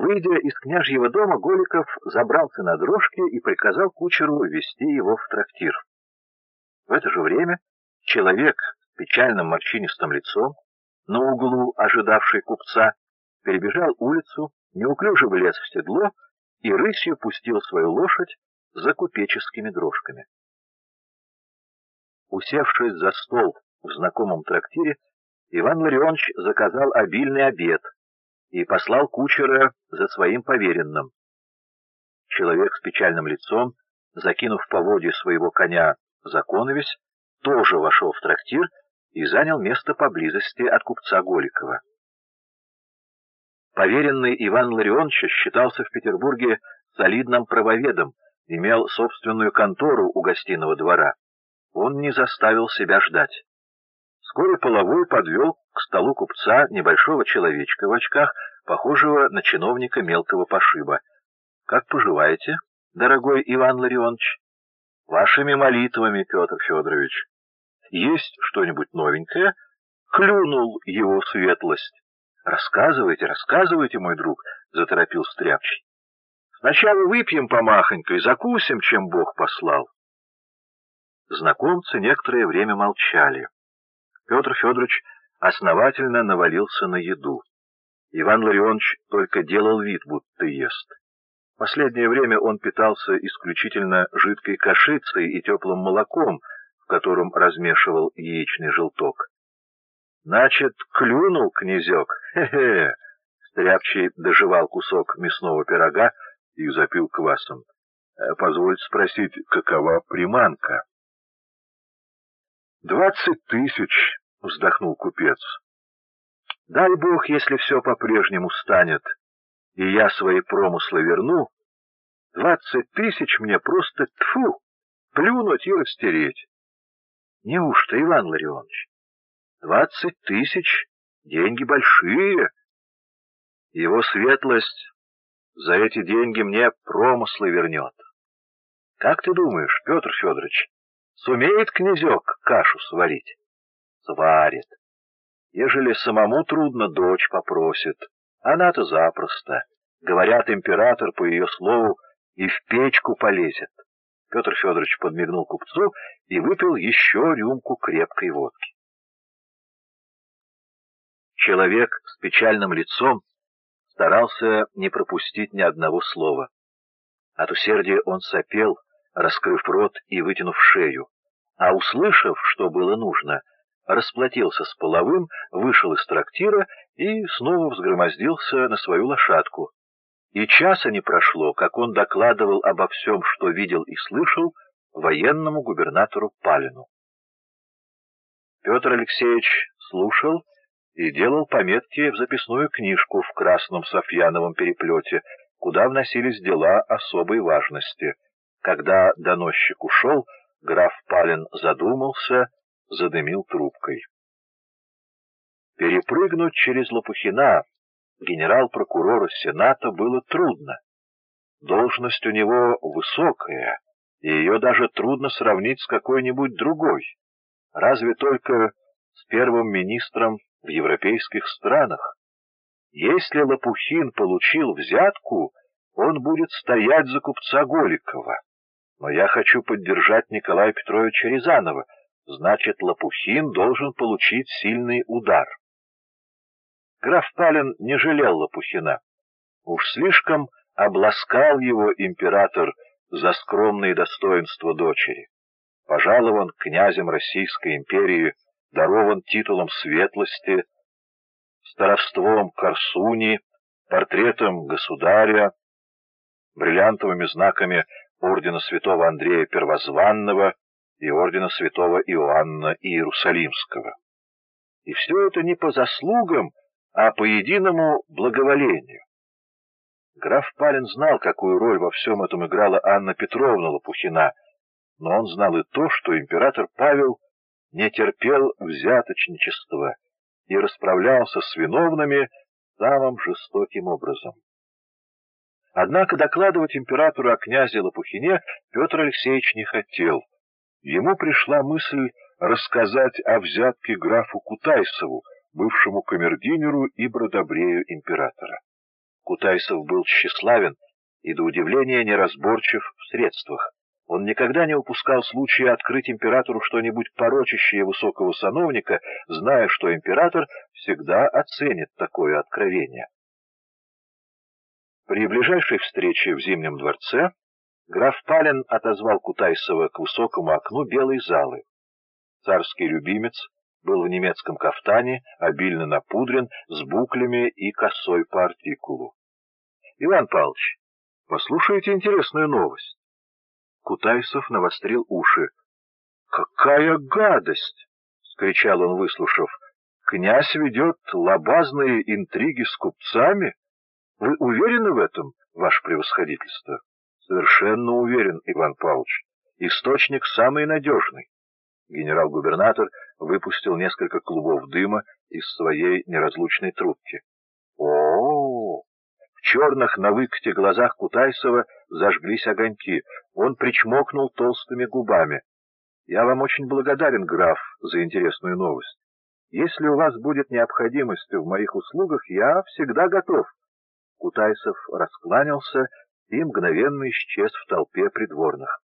Выйдя из княжьего дома, Голиков забрался на дрожки и приказал кучеру везти его в трактир. В это же время человек с печальным морщинистым лицом, на углу ожидавший купца, перебежал улицу, неуклюже влез в седло и рысью пустил свою лошадь за купеческими дрожками. Усевшись за стол в знакомом трактире, Иван Ларионович заказал обильный обед и послал кучера за своим поверенным. Человек с печальным лицом, закинув поводья своего коня за коновесь, тоже вошел в трактир и занял место поблизости от купца Голикова. Поверенный Иван Ларионович считался в Петербурге солидным правоведом, имел собственную контору у гостиного двора. Он не заставил себя ждать. Вскоре Половой подвел к столу купца небольшого человечка в очках, похожего на чиновника мелкого пошиба. — Как поживаете, дорогой Иван Ларионович? — Вашими молитвами, Петр Федорович. — Есть что-нибудь новенькое? — Клюнул его светлость. — Рассказывайте, рассказывайте, мой друг, — заторопил Стряпчий. — Сначала выпьем помахонько и закусим, чем Бог послал. Знакомцы некоторое время молчали. Петр Федорович основательно навалился на еду. Иван Ларионович только делал вид, будто ест. В последнее время он питался исключительно жидкой кашицей и теплым молоком, в котором размешивал яичный желток. — Значит, клюнул князек? Хе-хе! Стряпчий дожевал кусок мясного пирога и запил квасом. — Позвольте спросить, какова приманка? — 20 тысяч, — вздохнул купец. — Дай бог, если все по-прежнему станет, и я свои промыслы верну, 20 тысяч мне просто тьфу, плюнуть и растереть. — Неужто, Иван Ларионович? 20 тысяч — деньги большие. Его светлость за эти деньги мне промыслы вернет. Как ты думаешь, Петр Федорович, сумеет князек кашу сварить? Сварит. Ежели самому трудно, дочь попросит. Она-то запросто. Говорят, император, по ее слову, и в печку полезет. Петр Федорович подмигнул купцу и выпил еще рюмку крепкой водки. Человек с печальным лицом старался не пропустить ни одного слова. От усердия он сопел, раскрыв рот и вытянув шею, а, услышав, что было нужно, расплатился с Половым, вышел из трактира и снова взгромоздился на свою лошадку. И часа не прошло, как он докладывал обо всем, что видел и слышал, военному губернатору Палину. Петр Алексеевич слушал и делал пометки в записную книжку в красном софьяновом переплете, куда вносились дела особой важности. Когда доносчик ушел, граф Палин задумался, задымил трубкой. Перепрыгнуть через Лопухина генерал-прокурора Сената было трудно. Должность у него высокая, и ее даже трудно сравнить с какой-нибудь другой. Разве только с первым министром в европейских странах. Если Лопухин получил взятку, он будет стоять за купца Голикова. Но я хочу поддержать Николая Петровича Рязанова, значит, Лопухин должен получить сильный удар. Граф Палин не жалел Лопухина. Уж слишком обласкал его император за скромные достоинства дочери. Пожалован князем Российской империи, дарован титулом светлости, старовством Корсуни, портретом государя, бриллиантовыми знаками ордена святого Андрея Первозванного и ордена святого Иоанна Иерусалимского. И все это не по заслугам, а по единому благоволению. Граф Палин знал, какую роль во всем этом играла Анна Петровна Лопухина, но он знал и то, что император Павел не терпел взяточничества и расправлялся с виновными самым жестоким образом. Однако докладывать императору о князе Лопухине Петр Алексеевич не хотел. Ему пришла мысль рассказать о взятке графу Кутайсову, бывшему камердинеру и бродобрею императора. Кутайсов был тщеславен и, до удивления, неразборчив в средствах. Он никогда не упускал случая открыть императору что-нибудь порочащее высокого сановника, зная, что император всегда оценит такое откровение. При ближайшей встрече в Зимнем дворце граф Пален отозвал Кутайсова к высокому окну белой залы. Царский любимец был в немецком кафтане, обильно напудрен, с буклями и косой по артикулу. — Иван Павлович, послушайте интересную новость. Кутайсов навострил уши. — Какая гадость! — скричал он, выслушав. — Князь ведет лабазные интриги с купцами? Вы уверены в этом, ваше превосходительство? — Совершенно уверен, Иван Павлович. Источник самый надежный. Генерал-губернатор выпустил несколько клубов дыма из своей неразлучной трубки. О-о-о! В черных на выкате глазах Кутайсова зажглись огоньки. Он причмокнул толстыми губами. Я вам очень благодарен, граф, за интересную новость. Если у вас будет необходимость в моих услугах, я всегда готов. Кутайсов раскланялся и мгновенно исчез в толпе придворных.